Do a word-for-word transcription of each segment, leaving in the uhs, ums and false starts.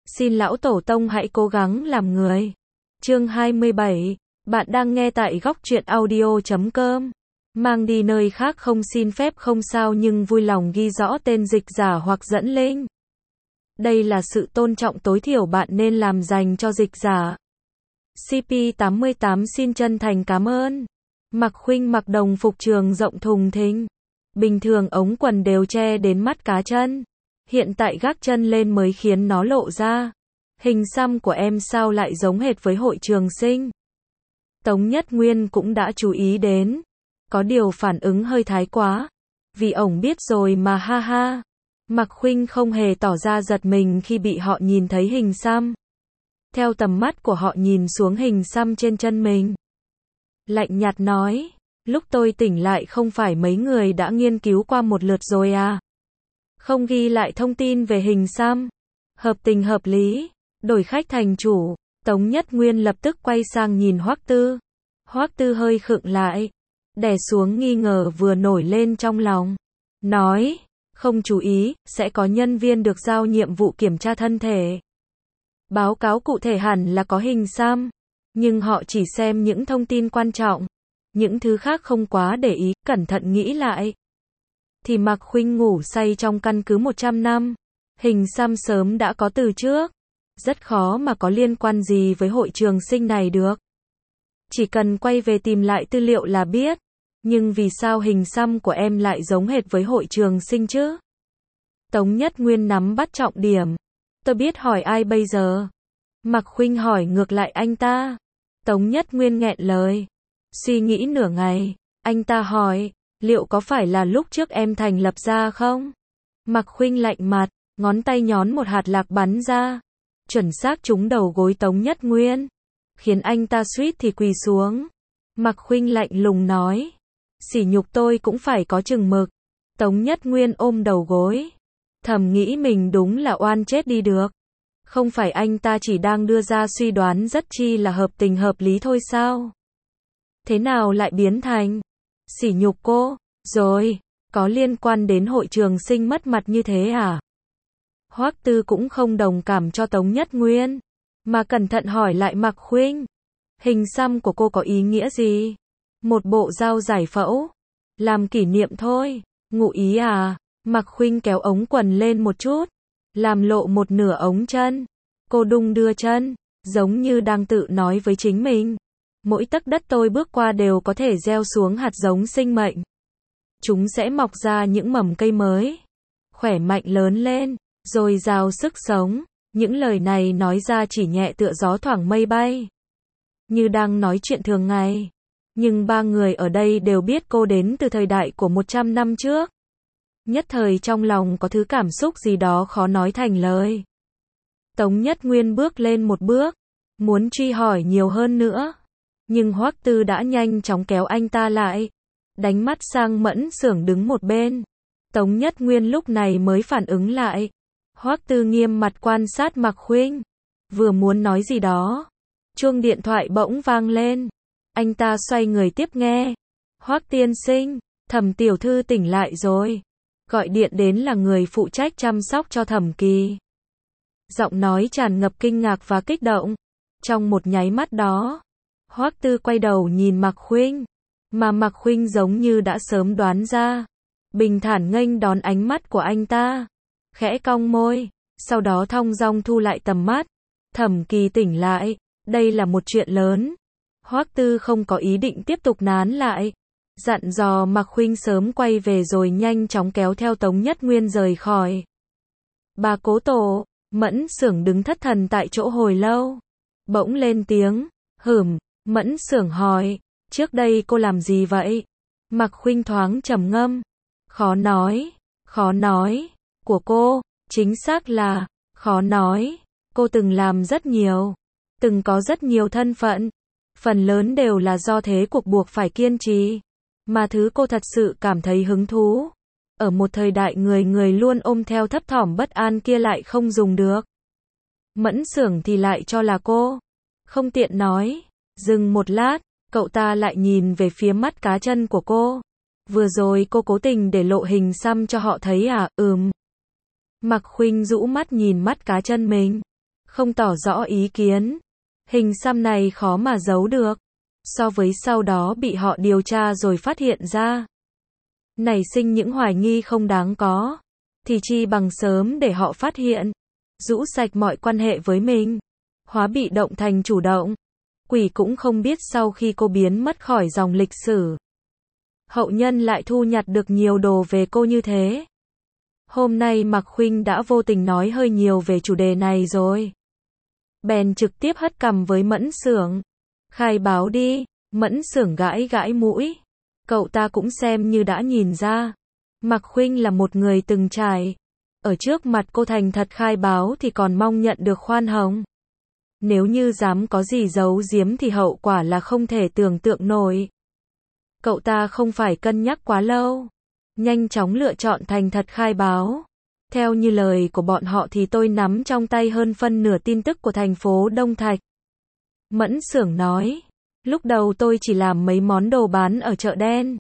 Xin lão tổ tông hãy cố gắng làm người. Chương hai mươi bảy. Bạn đang nghe tại góc truyện audio chấm com. Mang đi nơi khác không xin phép không sao nhưng vui lòng ghi rõ tên dịch giả hoặc dẫn link. Đây là sự tôn trọng tối thiểu bạn nên làm dành cho dịch giả. xê pê tám mươi tám xin chân thành cảm ơn. Mạc Khuynh mặc đồng phục trường rộng thùng thình. Bình thường ống quần đều che đến mắt cá chân. Hiện tại gác chân lên mới khiến nó lộ ra. Hình xăm của em sao lại giống hệt với hội trường sinh? Tống Nhất Nguyên cũng đã chú ý đến. Có điều phản ứng hơi thái quá. Vì ổng biết rồi mà ha ha. Mạc Khuynh không hề tỏ ra giật mình khi bị họ nhìn thấy hình xăm. Theo tầm mắt của họ nhìn xuống hình xăm trên chân mình. Lạnh nhạt nói, lúc tôi tỉnh lại không phải mấy người đã nghiên cứu qua một lượt rồi à? Không ghi lại thông tin về hình xăm. Hợp tình hợp lý, đổi khách thành chủ. Tống Nhất Nguyên lập tức quay sang nhìn Hoắc Tư. Hoắc Tư hơi khựng lại, đè xuống nghi ngờ vừa nổi lên trong lòng. Nói, không chú ý, sẽ có nhân viên được giao nhiệm vụ kiểm tra thân thể. Báo cáo cụ thể hẳn là có hình xăm, nhưng họ chỉ xem những thông tin quan trọng. Những thứ khác không quá để ý, cẩn thận nghĩ lại. Thì Mạc Khuynh ngủ say trong căn cứ một trăm năm. Hình xăm sớm đã có từ trước. Rất khó mà có liên quan gì với hội trường sinh này được. Chỉ cần quay về tìm lại tư liệu là biết. Nhưng vì sao hình xăm của em lại giống hệt với hội trường sinh chứ? Tống Nhất Nguyên nắm bắt trọng điểm. Tôi biết hỏi ai bây giờ? Mạc Khuynh hỏi ngược lại anh ta. Tống Nhất Nguyên nghẹn lời. Suy nghĩ nửa ngày, anh ta hỏi, liệu có phải là lúc trước em thành lập ra không? Mạc Khuynh lạnh mặt, ngón tay nhón một hạt lạc bắn ra. Chuẩn xác trúng đầu gối Tống Nhất Nguyên. Khiến anh ta suýt thì quỳ xuống. Mạc Khuynh lạnh lùng nói. Sỉ nhục tôi cũng phải có chừng mực. Tống Nhất Nguyên ôm đầu gối. Thầm nghĩ mình đúng là oan chết đi được. Không phải anh ta chỉ đang đưa ra suy đoán rất chi là hợp tình hợp lý thôi sao? Thế nào lại biến thành sỉ nhục cô? Rồi, có liên quan đến hội trường sinh mất mặt như thế à? Hoắc Tư cũng không đồng cảm cho Tống Nhất Nguyên, mà cẩn thận hỏi lại Mạc Khuynh. Hình xăm của cô có ý nghĩa gì? Một bộ dao giải phẫu. Làm kỷ niệm thôi. Ngụ ý à? Mạc Khuynh kéo ống quần lên một chút. Làm lộ một nửa ống chân. Cô đung đưa chân. Giống như đang tự nói với chính mình. Mỗi tấc đất tôi bước qua đều có thể gieo xuống hạt giống sinh mệnh. Chúng sẽ mọc ra những mầm cây mới. Khỏe mạnh lớn lên. Rồi rào sức sống. Những lời này nói ra chỉ nhẹ tựa gió thoảng mây bay. Như đang nói chuyện thường ngày. Nhưng ba người ở đây đều biết cô đến từ thời đại của một trăm năm trước. Nhất thời trong lòng có thứ cảm xúc gì đó khó nói thành lời. Tống Nhất Nguyên bước lên một bước. Muốn truy hỏi nhiều hơn nữa. Nhưng Hoắc Tư đã nhanh chóng kéo anh ta lại. Đánh mắt sang Mẫn Xưởng đứng một bên. Tống Nhất Nguyên lúc này mới phản ứng lại. Hoắc Tư nghiêm mặt quan sát Mạc Khuynh. Vừa muốn nói gì đó. Chuông điện thoại bỗng vang lên. Anh ta xoay người tiếp nghe. Hoắc tiên sinh, Thẩm tiểu thư tỉnh lại rồi. Gọi điện đến là người phụ trách chăm sóc cho Thẩm Kỳ. Giọng nói tràn ngập kinh ngạc và kích động. Trong một nháy mắt đó, Hoắc Tư quay đầu nhìn Mạc Khuynh, mà Mạc Khuynh giống như đã sớm đoán ra, bình thản nghênh đón ánh mắt của anh ta, khẽ cong môi, sau đó thong dong thu lại tầm mắt. Thẩm Kỳ tỉnh lại, đây là một chuyện lớn. Hoắc Tư không có ý định tiếp tục nán lại, dặn dò Mạc Khuynh sớm quay về rồi nhanh chóng kéo theo Tống Nhất Nguyên rời khỏi. Bà cố tổ, Mẫn Xưởng đứng thất thần tại chỗ hồi lâu, bỗng lên tiếng, hửm. Mẫn Xưởng hỏi, trước đây cô làm gì vậy? Mạc Khuynh thoáng trầm ngâm, khó nói, khó nói, của cô, chính xác là, khó nói, cô từng làm rất nhiều, từng có rất nhiều thân phận, phần lớn đều là do thế cuộc buộc phải kiên trì, mà thứ cô thật sự cảm thấy hứng thú, ở một thời đại người người luôn ôm theo thấp thỏm bất an kia lại không dùng được. Mẫn Xưởng thì lại cho là cô, không tiện nói. Dừng một lát, cậu ta lại nhìn về phía mắt cá chân của cô. Vừa rồi cô cố tình để lộ hình xăm cho họ thấy à? Ừm. Mạc Khuynh rũ mắt nhìn mắt cá chân mình. không tỏ rõ ý kiến. Hình xăm này khó mà giấu được. So với sau đó bị họ điều tra rồi phát hiện ra, nảy sinh những hoài nghi không đáng có, thì chi bằng sớm để họ phát hiện, rũ sạch mọi quan hệ với mình, hóa bị động thành chủ động. Quỷ cũng không biết sau khi cô biến mất khỏi dòng lịch sử, hậu nhân lại thu nhặt được nhiều đồ về cô như thế. Hôm nay Mạc Khuynh đã vô tình nói hơi nhiều về chủ đề này rồi. Bèn trực tiếp hất cằm với Mẫn Xưởng. Khai báo đi. Mẫn Xưởng gãi gãi mũi. Cậu ta cũng xem như đã nhìn ra. Mạc Khuynh là một người từng trải. Ở trước mặt cô thành thật khai báo thì còn mong nhận được khoan hồng. Nếu như dám có gì giấu giếm thì hậu quả là không thể tưởng tượng nổi. Cậu ta không phải cân nhắc quá lâu. Nhanh chóng lựa chọn thành thật khai báo. Theo như lời của bọn họ thì tôi nắm trong tay hơn phân nửa tin tức của thành phố Đông Thạch. Mẫn Xưởng nói. Lúc đầu tôi chỉ làm mấy món đồ bán ở chợ đen.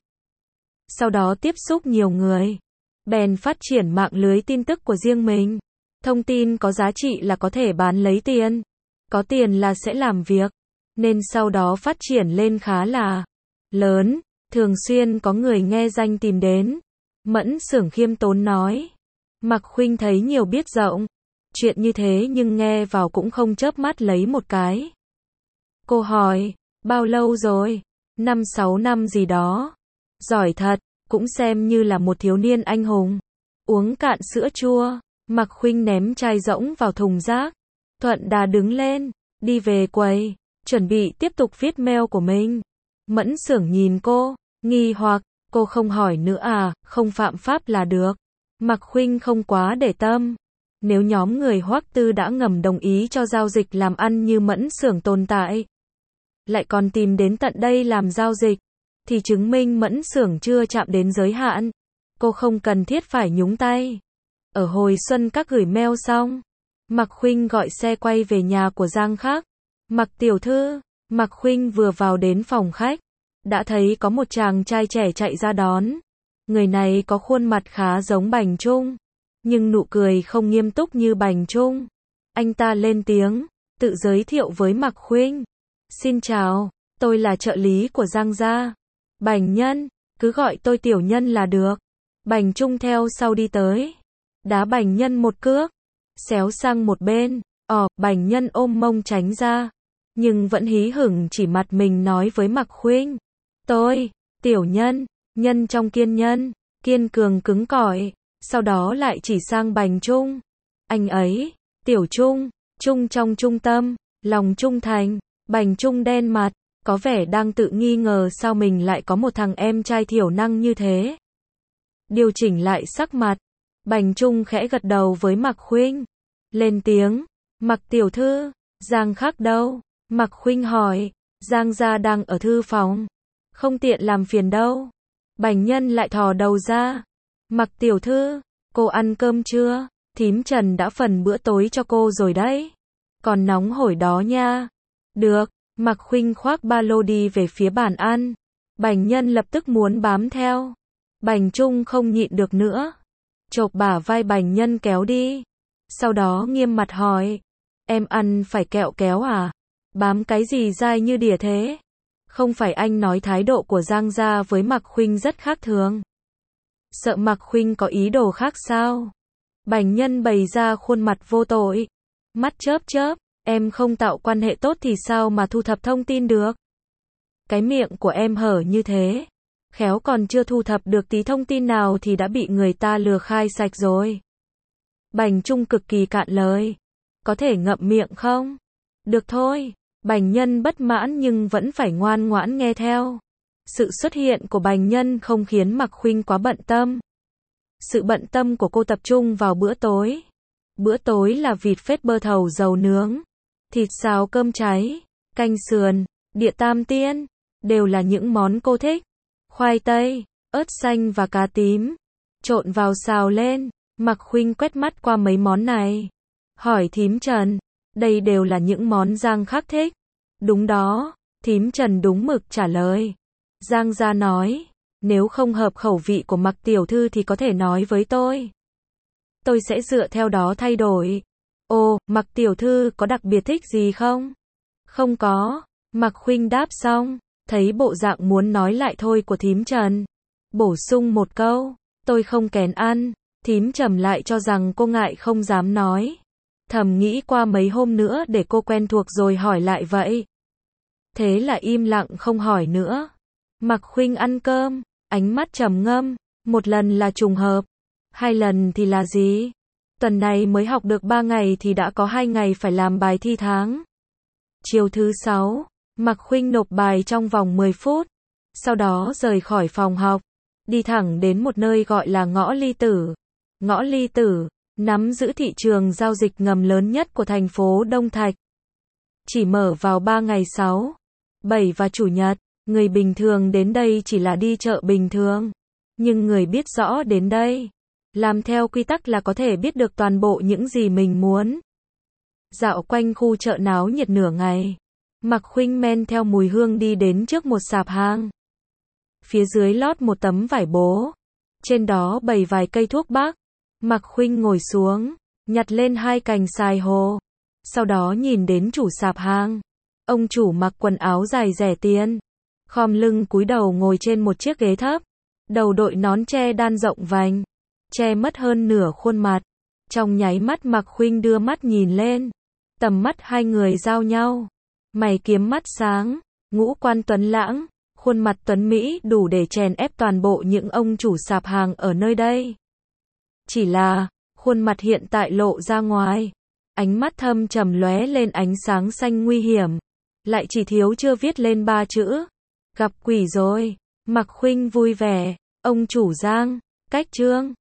Sau đó tiếp xúc nhiều người. Bèn phát triển mạng lưới tin tức của riêng mình. Thông tin có giá trị là có thể bán lấy tiền. Có tiền là sẽ làm việc. Nên sau đó phát triển lên khá là lớn. Thường xuyên có người nghe danh tìm đến. Mẫn Xưởng khiêm tốn nói. Mạc Khuynh thấy nhiều biết rộng. Chuyện như thế nhưng nghe vào cũng không chớp mắt lấy một cái. Cô hỏi, bao lâu rồi? Năm sáu năm gì đó. Giỏi thật, cũng xem như là một thiếu niên anh hùng. Uống cạn sữa chua. Mạc Khuynh ném chai rỗng vào thùng rác. Thuận đà đứng lên, đi về quầy, chuẩn bị tiếp tục viết mail của mình. Mẫn Xưởng nhìn cô, nghi hoặc, cô không hỏi nữa à, không phạm pháp là được. Mạc Khuynh không quá để tâm. Nếu nhóm người Hoắc Tư đã ngầm đồng ý cho giao dịch làm ăn như Mẫn Xưởng tồn tại, lại còn tìm đến tận đây làm giao dịch, thì chứng minh Mẫn Xưởng chưa chạm đến giới hạn. Cô không cần thiết phải nhúng tay. Ở hồi Xuân Các gửi mail xong, Mạc Khuynh gọi xe quay về nhà của Giang Khắc. Mạc tiểu thư, Mạc Khuynh vừa vào đến phòng khách, đã thấy có một chàng trai trẻ chạy ra đón. Người này có khuôn mặt khá giống Bành Trung, nhưng nụ cười không nghiêm túc như Bành Trung. Anh ta lên tiếng, tự giới thiệu với Mạc Khuynh. Xin chào, tôi là trợ lý của Giang gia. Bành Nhân, cứ gọi tôi tiểu nhân là được. Bành Trung theo sau đi tới, đá Bành Nhân một cước, xéo sang một bên. Ồ, Bành Nhân ôm mông tránh ra, nhưng vẫn hí hửng chỉ mặt mình nói với Mạc Khuynh. Tôi, tiểu nhân, nhân trong kiên nhân, kiên cường cứng cỏi. Sau đó lại chỉ sang Bành Trung. Anh ấy, tiểu Trung, Trung trong trung tâm, lòng trung thành. Bành Trung đen mặt, có vẻ đang tự nghi ngờ sao mình lại có một thằng em trai thiểu năng như thế. Điều chỉnh lại sắc mặt, Bành Trung khẽ gật đầu với Mạc Khuynh. Lên tiếng, Mạc tiểu thư, Giang Khắc đâu? Mạc Khuynh hỏi, Giang gia đang ở thư phòng. Không tiện làm phiền đâu. Bành Nhân lại thò đầu ra. Mạc tiểu thư, cô ăn cơm chưa? Thím Trần đã phần bữa tối cho cô rồi đấy. Còn nóng hổi đó nha. Được, Mạc Khuynh khoác ba lô đi về phía bàn ăn. Bành Nhân lập tức muốn bám theo. Bành Trung không nhịn được nữa, chộp bả vai Bành Nhân kéo đi. Sau đó nghiêm mặt hỏi, em ăn phải kẹo kéo à? Bám cái gì dai như đỉa thế? Không phải anh nói thái độ của Giang gia với Mạc Khuynh rất khác thường. Sợ Mạc Khuynh có ý đồ khác sao? Bành Nhân bày ra khuôn mặt vô tội. Mắt chớp chớp, em không tạo quan hệ tốt thì sao mà thu thập thông tin được? Cái miệng của em hở như thế, khéo còn chưa thu thập được tí thông tin nào thì đã bị người ta lừa khai sạch rồi. Bành Trung cực kỳ cạn lời. Có thể ngậm miệng không? Được thôi. Bành Nhân bất mãn nhưng vẫn phải ngoan ngoãn nghe theo. Sự xuất hiện của Bành Nhân không khiến Mạc Khuynh quá bận tâm. Sự bận tâm của cô tập trung vào bữa tối. Bữa tối là vịt phết bơ thầu dầu nướng, thịt xào cơm cháy, canh sườn, địa tam tiên, đều là những món cô thích. Khoai tây, ớt xanh và cá tím, trộn vào xào lên. Mạc Khuynh quét mắt qua mấy món này, hỏi thím Trần, đây đều là những món Giang Khắc thích. Đúng đó, thím Trần đúng mực trả lời. Giang gia nói, nếu không hợp khẩu vị của Mạc tiểu thư thì có thể nói với tôi. Tôi sẽ dựa theo đó thay đổi. Ồ, Mặc tiểu thư có đặc biệt thích gì không? Không có. Mặc Khuynh đáp xong, thấy bộ dạng muốn nói lại thôi của thím Trần. Bổ sung một câu, tôi không kén ăn. Thím Trầm lại cho rằng cô ngại không dám nói. Thầm nghĩ qua mấy hôm nữa để cô quen thuộc rồi hỏi lại vậy. Thế là im lặng không hỏi nữa. Mặc Khuynh ăn cơm, ánh mắt trầm ngâm, một lần là trùng hợp, hai lần thì là gì? Tuần này mới học được ba ngày thì đã có hai ngày phải làm bài thi tháng. Chiều thứ sáu, Mặc Khuynh nộp bài trong vòng mười phút, sau đó rời khỏi phòng học, đi thẳng đến một nơi gọi là Ngõ Ly Tử. Ngõ Ly Tử nắm giữ thị trường giao dịch ngầm lớn nhất của thành phố Đông Thạch. Chỉ mở vào ba ngày sáu, bảy và chủ nhật, người bình thường đến đây chỉ là đi chợ bình thường. Nhưng người biết rõ đến đây, làm theo quy tắc là có thể biết được toàn bộ những gì mình muốn. Dạo quanh khu chợ náo nhiệt nửa ngày, Mặc Khuynh men theo mùi hương đi đến trước một sạp hàng. Phía dưới lót một tấm vải bố, trên đó bày vài cây thuốc bắc. Mặc Khuynh ngồi xuống, nhặt lên hai cành xài hồ. Sau đó nhìn đến chủ sạp hàng. Ông chủ mặc quần áo dài rẻ tiền, khom lưng cúi đầu ngồi trên một chiếc ghế thấp, đầu đội nón che đan rộng vành, che mất hơn nửa khuôn mặt. Trong nháy mắt Mặc Khuynh đưa mắt nhìn lên, tầm mắt hai người giao nhau, mày kiếm mắt sáng, ngũ quan tuấn lãng, khuôn mặt tuấn mỹ đủ để chèn ép toàn bộ những ông chủ sạp hàng ở nơi đây. Chỉ là, khuôn mặt hiện tại lộ ra ngoài, ánh mắt thâm trầm lóe lên ánh sáng xanh nguy hiểm, lại chỉ thiếu chưa viết lên ba chữ, gặp quỷ rồi. Mặc Khuynh vui vẻ, ông chủ Giang, cách Trương.